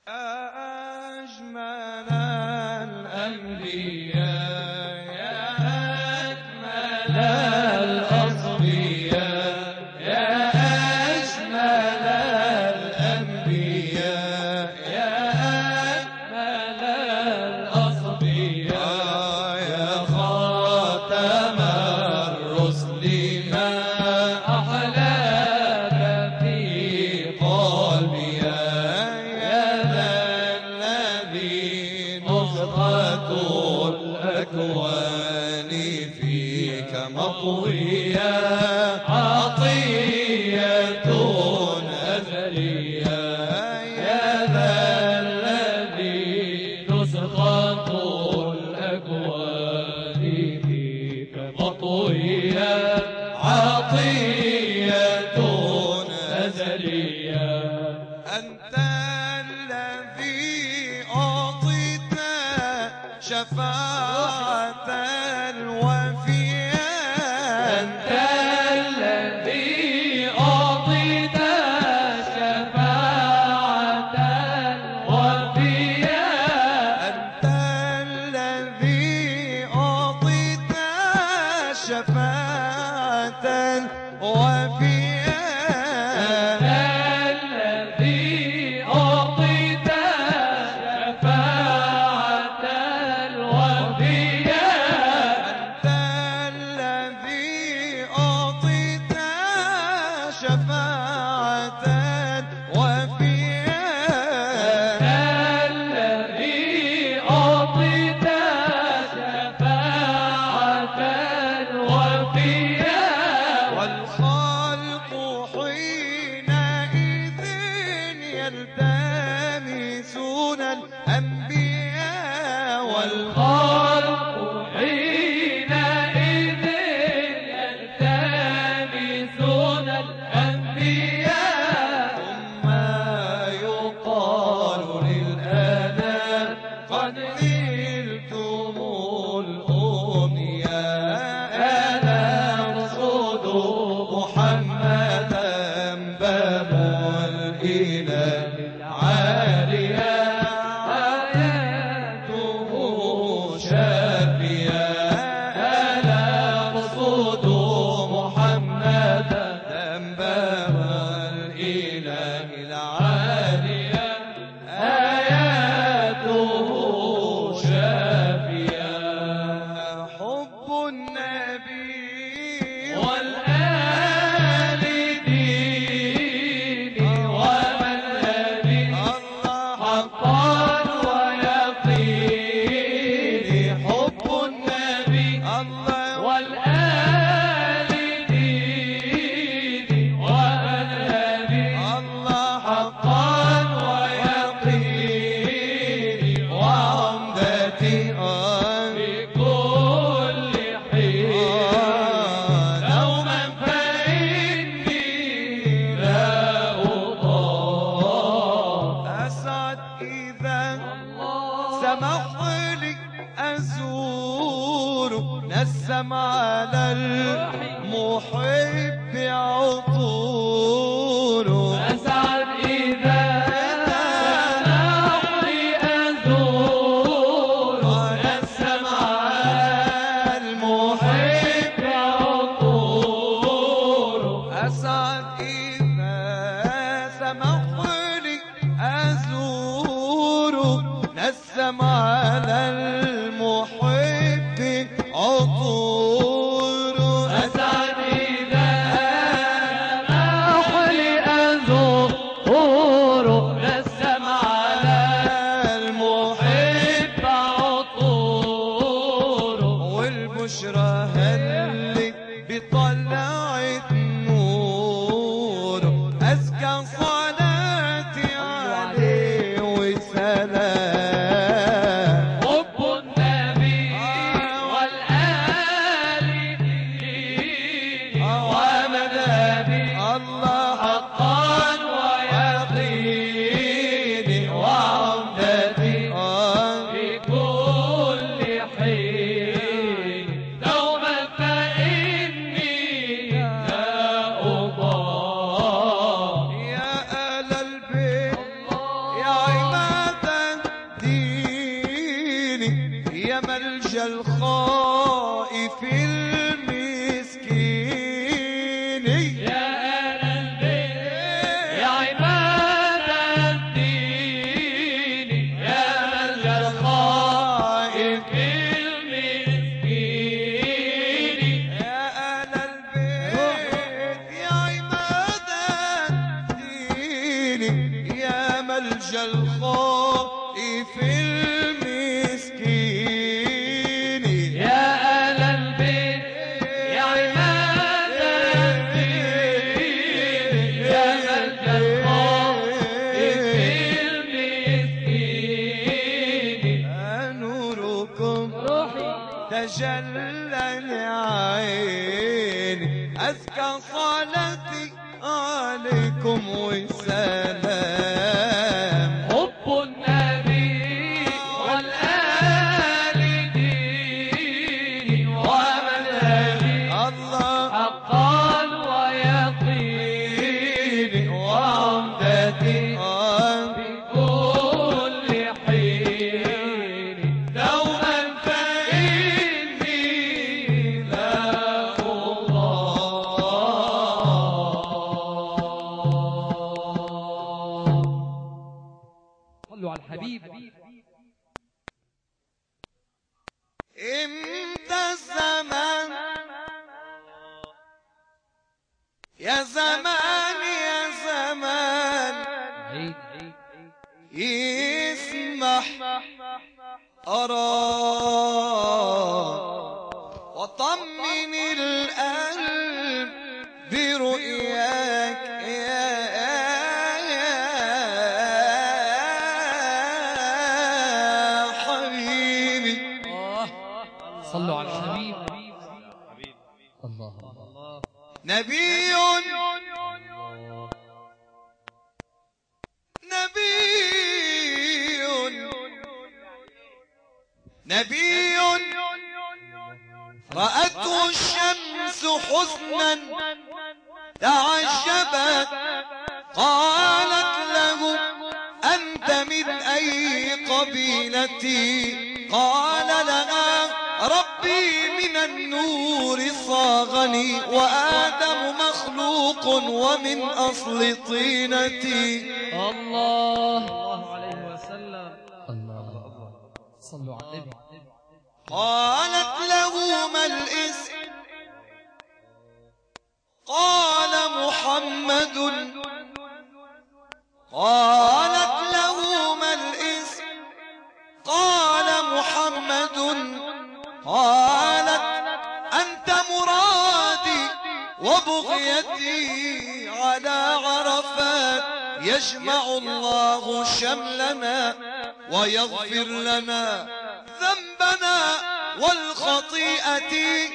أجمل الأنبياء يا أكمل الأصفياء يا أجمل الأنبياء يا أكمل الأصفياء يا خاتم الرسل ما أحلاك في قلبي يا ذا الذي نصرة الأكوان فيك مطوية عطية أزلية يا ذا الذي نصرة الأكوان فيك مطوية عطية أزلية أنت الذي أعطيت شفاعة الوفية أنت الذي أعطيت شفاعة الوفية أنت الذي أعطيت شفاعة الوفية أنت الذي أعطيت شفاعة الوفية أنت الذي أعطيت شفاعة الوفية أنت الذي أعطيت شفاعة الوفية والخلق حينئذ يلتمسون الأنبياء والخلق حينئذ يلتمسون الأنبياء ثم يقال للآدم قد نلتم الأمنياء أنا أرصد محمدا باب الإله العالية آياته شافية أنا أرصد محمدا باب الإله العالية آياته شافية حب النبي والآل ديني ومذهبي حقا ويقيني حب النبي والآل ديني ومذهبي حقا ويقيني وعمدتي بكل حين دوما فإني لا أضام أسعد إذا سمح لي أزور نسم على المحب عطور أسعد إذا سمح لي أزور نسم على المحب عطور أسعد إذا سمح لي أزور نسم على المحب عطور أسعد إذا سمح لي ملجأ الخائف المسكين يا أهل البيت يا عماد الدين يا ملجأ الخائف المسكين يا أهل البيت يا عماد الدين يا ملجأ الخائف المسكين يا أهل البيت يا عماد الدين يا ملجأ الخائف المسكين نوركم تجلى لعيني أزكى صلاتي عليكم والسلام حب النبي والآل ديني ومنهجي الله حقا ويقيني وعمدتي بكل حين دوما فإني لا الله. صلوا على الحبيب. امتى الزمان يا زمان يا زمان يسمح أراك وطمن القلب برؤياك يا حبيبي صلوا على الحبيب. الله الله. نبي نبي رأته الشمس حسنا تعجبت قالت له أنت من أي قبيلتي قال لها ربي من النور صاغني وآدم مخلوق ومن أصل طينتي الله عليه وسلم. الله صلوا على النبي. قالت له ما الاسم قال محمد قالت له ما الاسم قال محمد قالت أنت مرادي وبغيتي على عرفات يجمع الله شملنا ويغفر لنا ذنبنا والخطيئة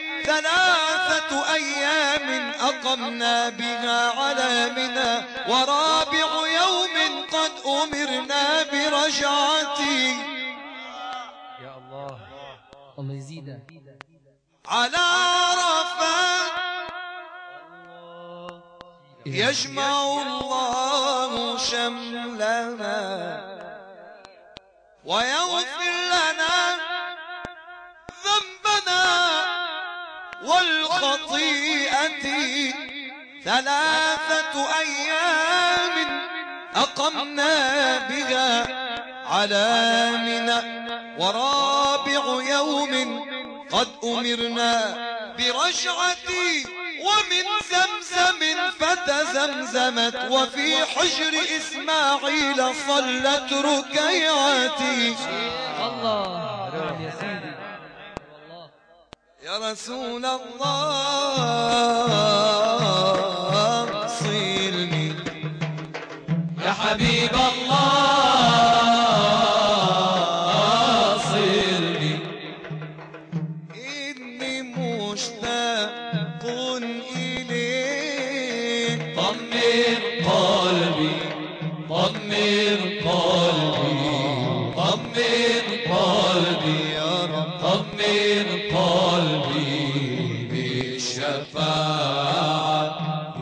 3 أيام أقمنا بها على منى ورابع يوم قد أمرنا برجعتي يا الله الله يزيدك على عرفات يجمع الله شملنا ويغفر لنا ذنبنا والخطيئة 3 أيام أقمنا بها على منى ورابع يوم قد أمرنا برجعتي ومن زمزم فتزمزمت وفي حجر إسماعيل صلت ركيعتي الله يا سيدي. والله يا رسول الله صلني يا حبيب الله صلني إني مشتاق إليك طمن قلبي طمن قلبي طمن قلبي يا رب طمن قلبي بالشفاعة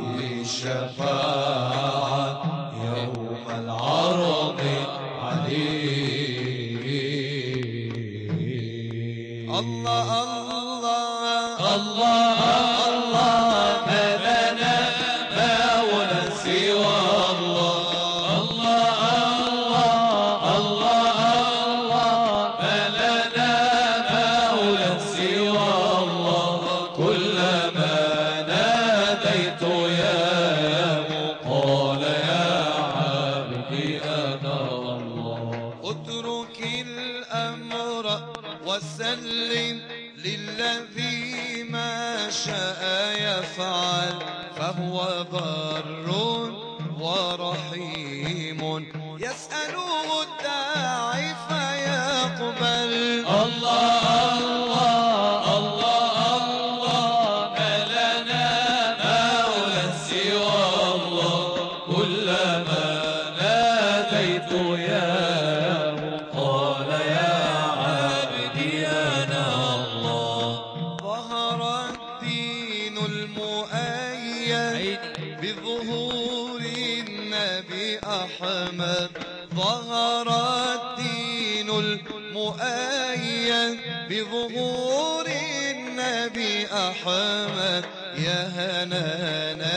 يوم العرض عليك الله الله الله الله ما لنا مولى سوى الله الله الله الله ما لنا مولى سوى الله كلما ناديت يا قال يا عبدي أنا الله اترك الأمر وسلم للذي ما شاء يفعل فهو بر ورحيم يسأله الداعي فيقبل الله الله الله الله ما لنا مولى سوى الله كلما ناديت يا قال يا عبدي أنا الله ظهر الدين المؤيد بظهور النبي أحمد ظهر الدين المؤيد بظهور النبي أحمد يا هنانا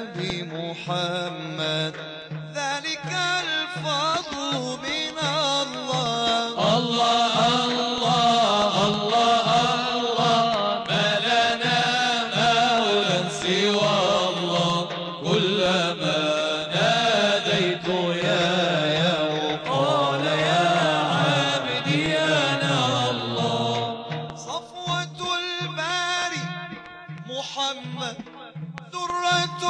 بمحمد ذلك الفضل من الله الله الله الله الله ما لنا مولى سوى الله كلما ناديت يا قال يا عبدي أنا الله صفوة الباري محمد درة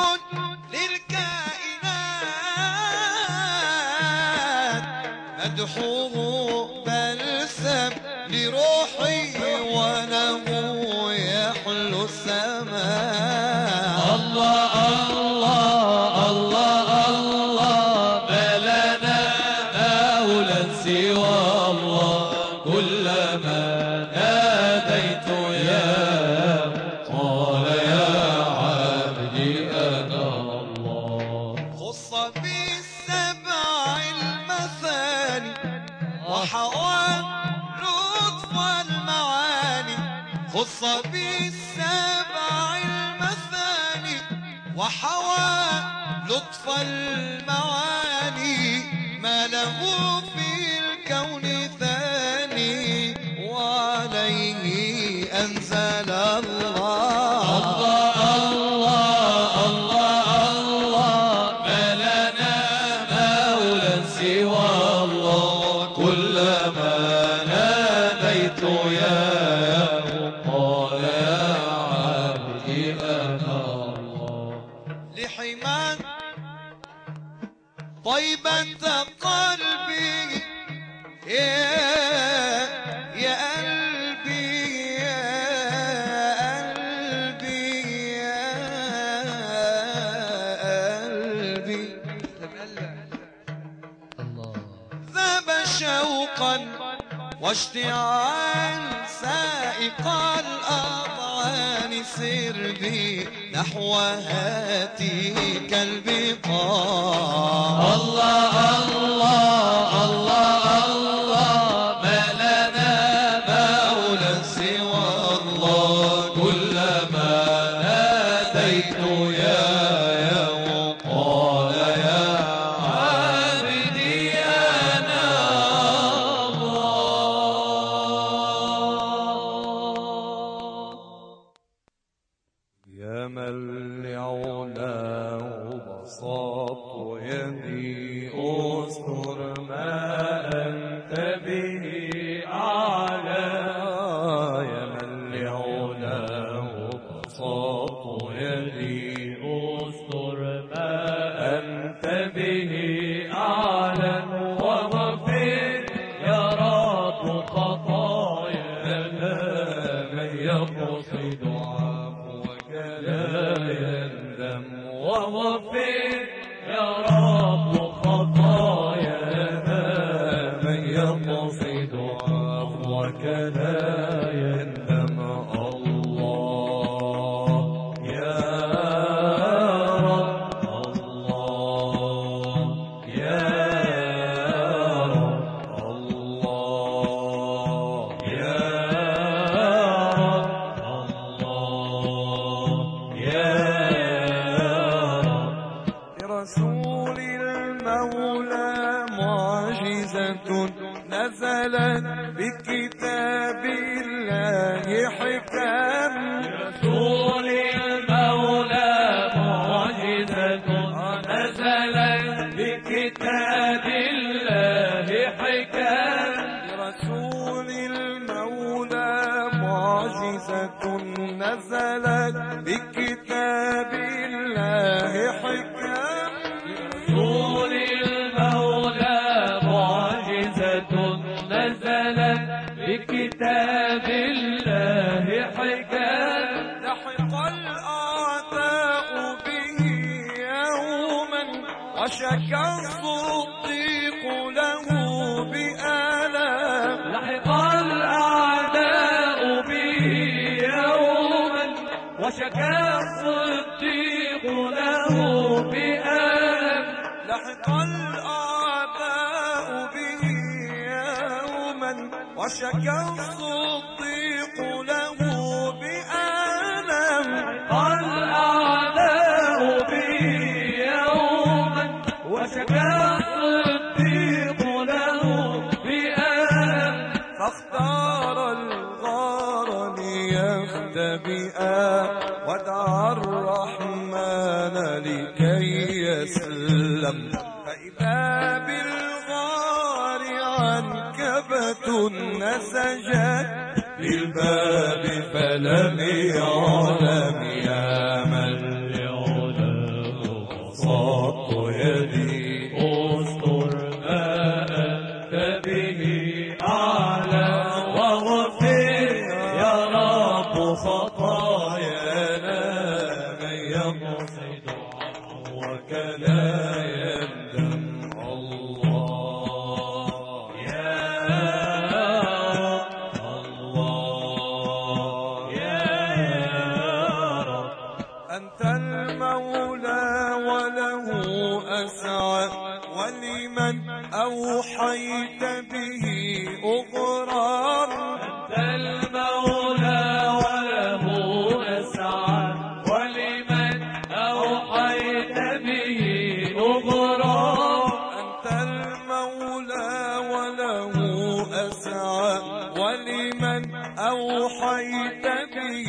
للكائنات مدحوه بلسم لروحي وله يحلو السماء الله الله الله الله ما لنا مولى سوى الله كلما ناديت يا قال يا عبدي أنا الله خص بالسبع المثاني وحوى لطف المعاني خص بالسبع المثاني وحوى لطف المعاني ما له في الكون ثاني وعليه أنزل الله الله الله الله الله ما لنا مولى سوى الله كلما ناديت يا قال يا عبدي أنا الله لحمان طيبة قلبي يا قلبي يا قلبي يا قلبي ذاب شوقا واشتعال سائق الأضعان سر بي نحو هاتيك البقاع الله الله الله الله ما لنا مولى سوى الله كلما ناديت يا قال يا عبدي أنا الله يا من لعلاه بساط يدي استر ما أنت به أعلى يا من لعلاه بساط يدي استر ما أنت به أعلى وغفر يا رب خطايانا من يقصد عفوك لا يندم وغفر يا رب خطايانا من يقصد عفوك لا يندم الله يا رب الله يا رب الله يا معجزة نزلت بكتاب الله حكم. رسول المولى معجزة نزلت بكتاب الله حكم. لرسول المولى معجزة نزلت بكتاب الله حكم. رسول المولى معجزة نزلت بكتاب الله حكم. لحق الأعداء به يوما وشكى الصديق له بآلام. لحق الأعداء به يوما وشكى الصديق له بآلام. لحق الأعداء به يوما وشكى الصديق له بآلام. الأعداء به يوما وشكى الصديق له بآلام. فاختار الغار ليختبئا ودعا الرحمن لكي يسلم. فإذا بالغار عنكبة نسجت بالباب فلم يعلم يا من يعلم صدت يدي استر ما أنت به أعلم واغفر يا رب خطايانا. من يقصد عفوك لا يندم. الله يا رب، الله يا رب. أنت المولى وله أسعى ولمن أوحيت به أغرار. أنت المولى وله أسعى ولمن أوحيت به أغرار. أنت المولى وله أسعى ولمن أوحيت به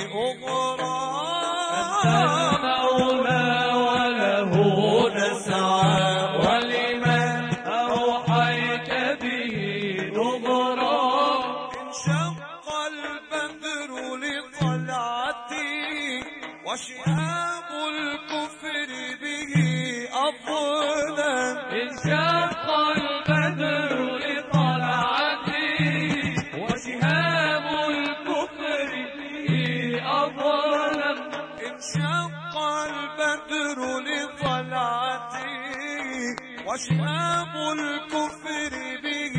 أغرار. المولى وله نسعى ولمن أوحيت به نظرا. انشق البدر لطلعتي وشهاب الكفر به أظلم. انشق البدر لطلعتي وشهاب الكفر به أظلم. انشق البدر لطلعتي وشهاب الكفر به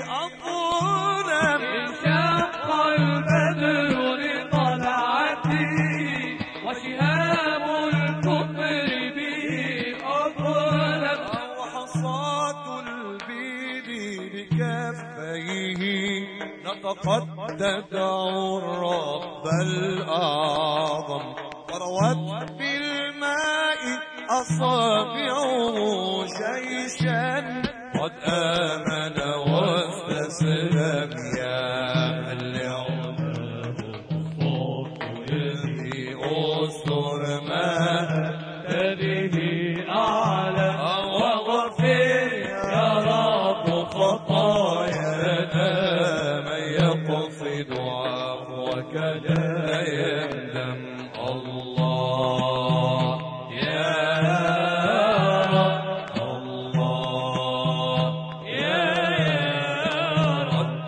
أظلم. انشق البدر لطلعتي وشهاب الكفر به أظلم. وحصاة البيد بكفيه نطقت تدعو الرب الأعظم. وروت بالماء أصابعه جيشا قد آمن واستسلم. يا من لعلاه صوت يدي أستر ما به أعلى واغفر يا رب خطايانا. من يقصد عفوك لا يندم. الله يا رب، الله يا رب.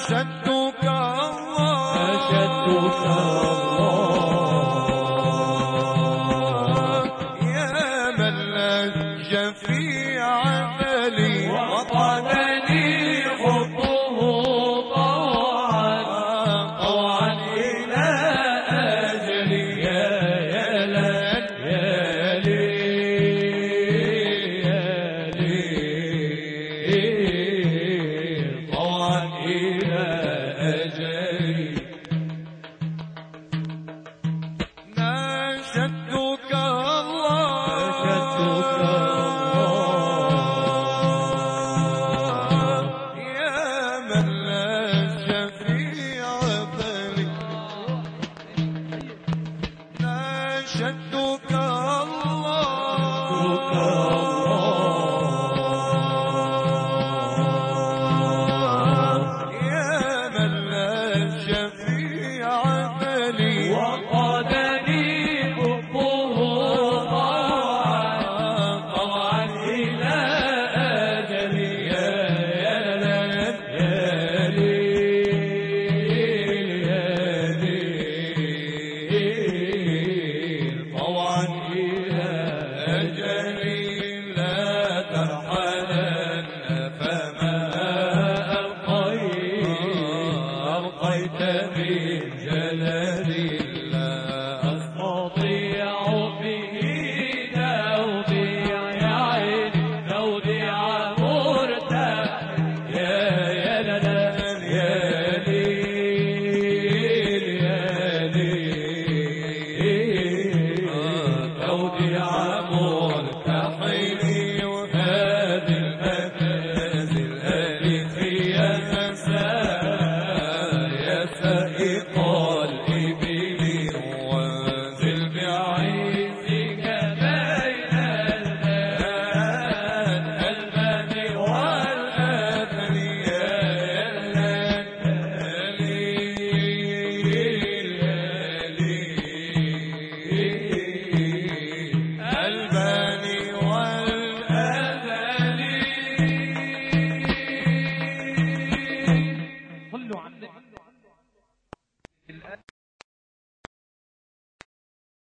ناشدتك الله ناشدتك الله يا من لج في عملي وقدني حبه طوعا طوعا إلى أجلي يا ليل يا ليل طوعا إلى أجلي ناشدتك الله ناشدتك الله يا من لج في عملي ناشدتك الله يا من لج في عملي وقدني حبه طوعا طوعا إلى أجلي يا ليل يا ليل يا ليل طوعا إلى أجلي لا ترحلن فما ألقيت من جلالي